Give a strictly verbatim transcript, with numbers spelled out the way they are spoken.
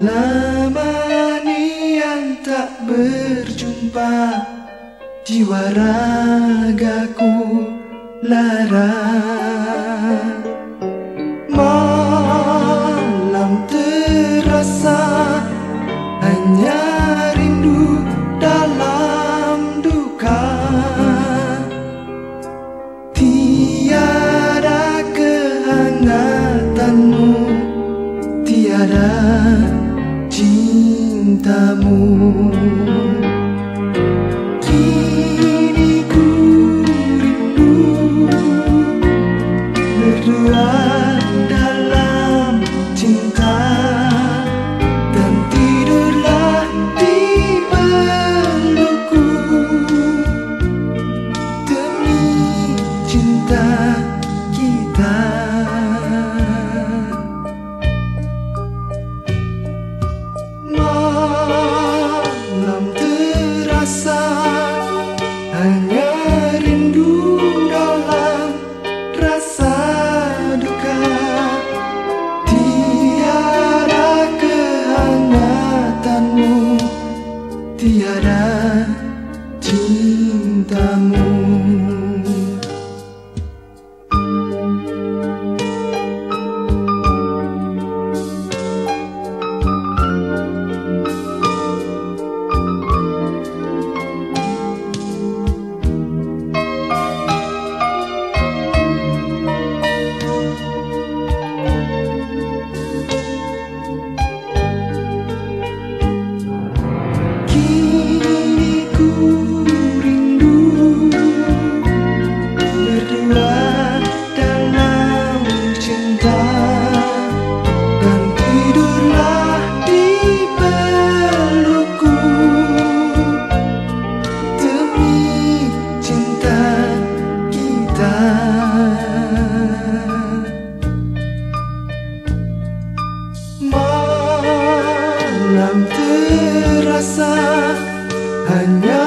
Lama nian tak berjumpa, jiwa ragaku lara. Malam terasa hanya rindu dalam duka. Tiada kehangatanmu, tiada cintamu. Kini ku rindu berdua dalam cinta, dan tidurlah di pelukku demi cinta kita. Malam terasa hanya rindu dalam rasa duka. Tiada kehangatanmu, tiada cintamu. Malam terasa hanya